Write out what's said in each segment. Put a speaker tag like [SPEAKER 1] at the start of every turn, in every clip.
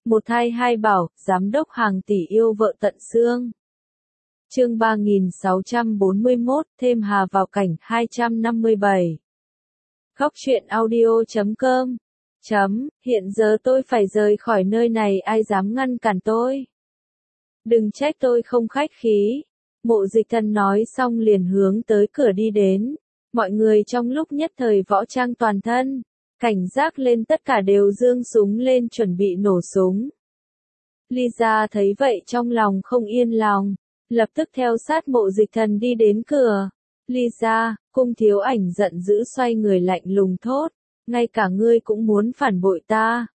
[SPEAKER 1] Một thai hai bảo, giám đốc hàng tỷ yêu vợ tận xương. Chương 3641, thêm Hà vào cảnh 257. Khóc chuyện audio.com. Hiện giờ tôi phải rời khỏi nơi này, ai dám ngăn cản tôi? Đừng trách tôi không khách khí. Mộ Dịch Thần nói xong liền hướng tới cửa đi đến. Mọi người trong lúc nhất thời võ trang toàn thân, cảnh giác lên, tất cả đều giương súng lên chuẩn bị nổ súng. Lisa thấy vậy trong lòng không yên lòng, lập tức theo sát Mộ Dịch Thần đi đến cửa. Lisa, Cung Thiếu Ảnh giận dữ xoay người lạnh lùng thốt, ngay cả ngươi cũng muốn phản bội ta.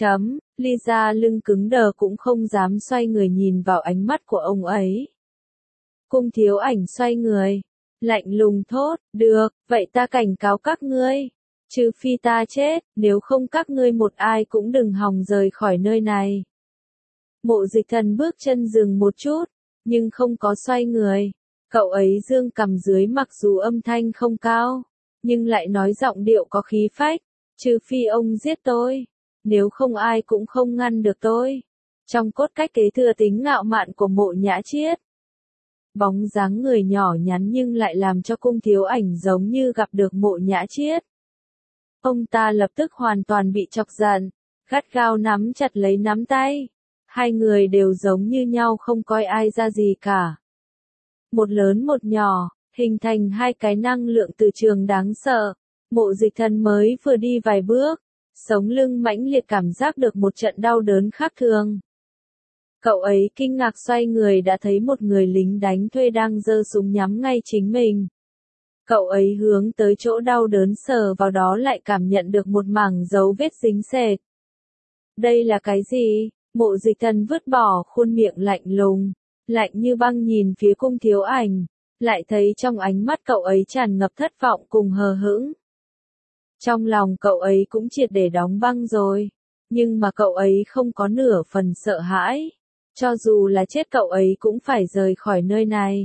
[SPEAKER 1] Lisa lưng cứng đờ cũng không dám xoay người nhìn vào ánh mắt của ông ấy. Cung Thiếu Ảnh xoay người, lạnh lùng thốt, được, vậy ta cảnh cáo các ngươi, trừ phi ta chết, nếu không các ngươi một ai cũng đừng hòng rời khỏi nơi này. Mộ Dịch Thần bước chân dừng một chút, nhưng không có xoay người. Cậu ấy dương cằm dưới, mặc dù âm thanh không cao, nhưng lại nói giọng điệu có khí phách, trừ phi ông giết tôi, nếu không ai cũng không ngăn được tôi. Trong cốt cách kế thừa tính ngạo mạn của Mộ Nhã Chiết. Bóng dáng người nhỏ nhắn nhưng lại làm cho Cung Thiếu Ảnh giống như gặp được Mộ Nhã Chiết. Ông ta lập tức hoàn toàn bị chọc giận, gắt gao nắm chặt lấy nắm tay. Hai người đều giống như nhau, không coi ai ra gì cả. Một lớn một nhỏ, hình thành hai cái năng lượng từ trường đáng sợ. Mộ Dịch Thần mới vừa đi vài bước, sống lưng mãnh liệt cảm giác được một trận đau đớn khác thường. Cậu ấy kinh ngạc xoay người đã thấy một người lính đánh thuê đang giơ súng nhắm ngay chính mình. Cậu ấy hướng tới chỗ đau đớn sờ vào đó lại cảm nhận được một mảng dấu vết dính sệt. Đây là cái gì? Mộ Dịch Thần vứt bỏ khuôn miệng lạnh lùng, lạnh như băng nhìn phía Cung Thiếu Ảnh, lại thấy trong ánh mắt cậu ấy tràn ngập thất vọng cùng hờ hững. Trong lòng cậu ấy cũng triệt để đóng băng rồi, nhưng mà cậu ấy không có nửa phần sợ hãi, cho dù là chết cậu ấy cũng phải rời khỏi nơi này.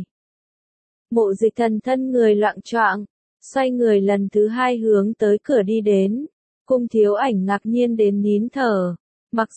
[SPEAKER 1] Mộ Dịch Thần thân người loạng choạng, xoay người lần thứ hai hướng tới cửa đi đến. Cung Thiếu Ảnh ngạc nhiên đến nín thở. Mặc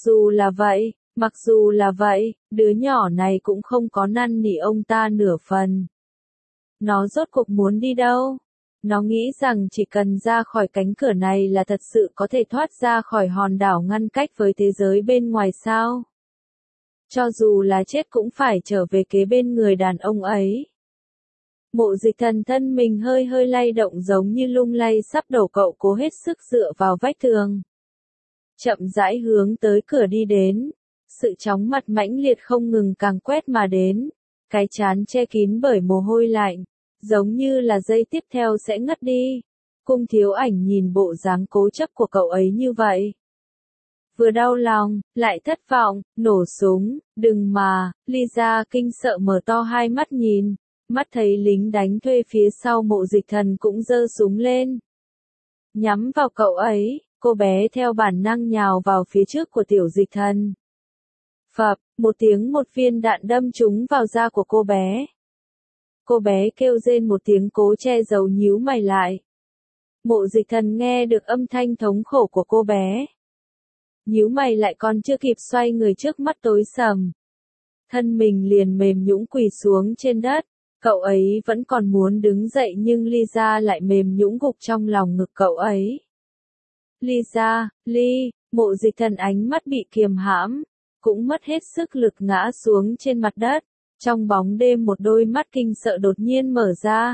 [SPEAKER 1] dù là vậy, đứa nhỏ này cũng không có năn nỉ ông ta nửa phần. Nó rốt cuộc muốn đi đâu? Nó nghĩ rằng chỉ cần ra khỏi cánh cửa này là thật sự có thể thoát ra khỏi hòn đảo ngăn cách với thế giới bên ngoài sao? Cho dù là chết cũng phải trở về kế bên người đàn ông ấy. Mộ Dịch Thần thân mình hơi hơi lay động giống như lung lay sắp đổ, cậu cố hết sức dựa vào vách tường. Chậm rãi hướng tới cửa đi đến, sự chóng mặt mãnh liệt không ngừng càng quét mà đến, cái trán che kín bởi mồ hôi lạnh, giống như là giây tiếp theo sẽ ngất đi. Cung Thiếu Ảnh nhìn bộ dáng cố chấp của cậu ấy như vậy, vừa đau lòng, lại thất vọng. Nổ súng, đừng mà. Lisa kinh sợ mở to hai mắt nhìn, mắt thấy lính đánh thuê phía sau Mộ Dịch Thần cũng giơ súng lên, nhắm vào cậu ấy. Cô bé theo bản năng nhào vào phía trước của Tiểu Dịch Thần. Phập, một tiếng, một viên đạn đâm trúng vào da của cô bé. Cô bé kêu rên một tiếng cố che giấu nhíu mày lại. Mộ Dịch Thần nghe được âm thanh thống khổ của cô bé. Nhíu mày lại còn chưa kịp xoay người, trước mắt tối sầm. Thân mình liền mềm nhũn quỳ xuống trên đất. Cậu ấy vẫn còn muốn đứng dậy nhưng Lisa lại mềm nhũn gục trong lòng ngực cậu ấy. Lisa, Mộ Dịch Thần ánh mắt bị kiềm hãm, cũng mất hết sức lực ngã xuống trên mặt đất. Trong bóng đêm một đôi mắt kinh sợ đột nhiên mở ra.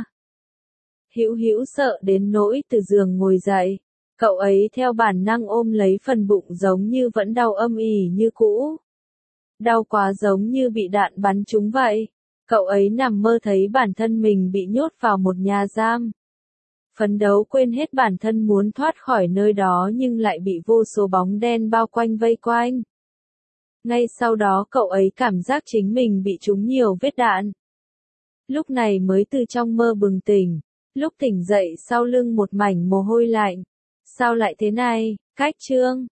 [SPEAKER 1] Hữu sợ đến nỗi từ giường ngồi dậy. Cậu ấy theo bản năng ôm lấy phần bụng giống như vẫn đau âm ỉ như cũ. Đau quá giống như bị đạn bắn trúng vậy. Cậu ấy nằm mơ thấy bản thân mình bị nhốt vào một nhà giam. Phấn đấu quên hết bản thân muốn thoát khỏi nơi đó nhưng lại bị vô số bóng đen bao quanh vây quanh. Ngay sau đó cậu ấy cảm giác chính mình bị trúng nhiều vết đạn. Lúc này mới từ trong mơ bừng tỉnh, lúc tỉnh dậy sau lưng một mảnh mồ hôi lạnh. Sao lại thế này? Cách chương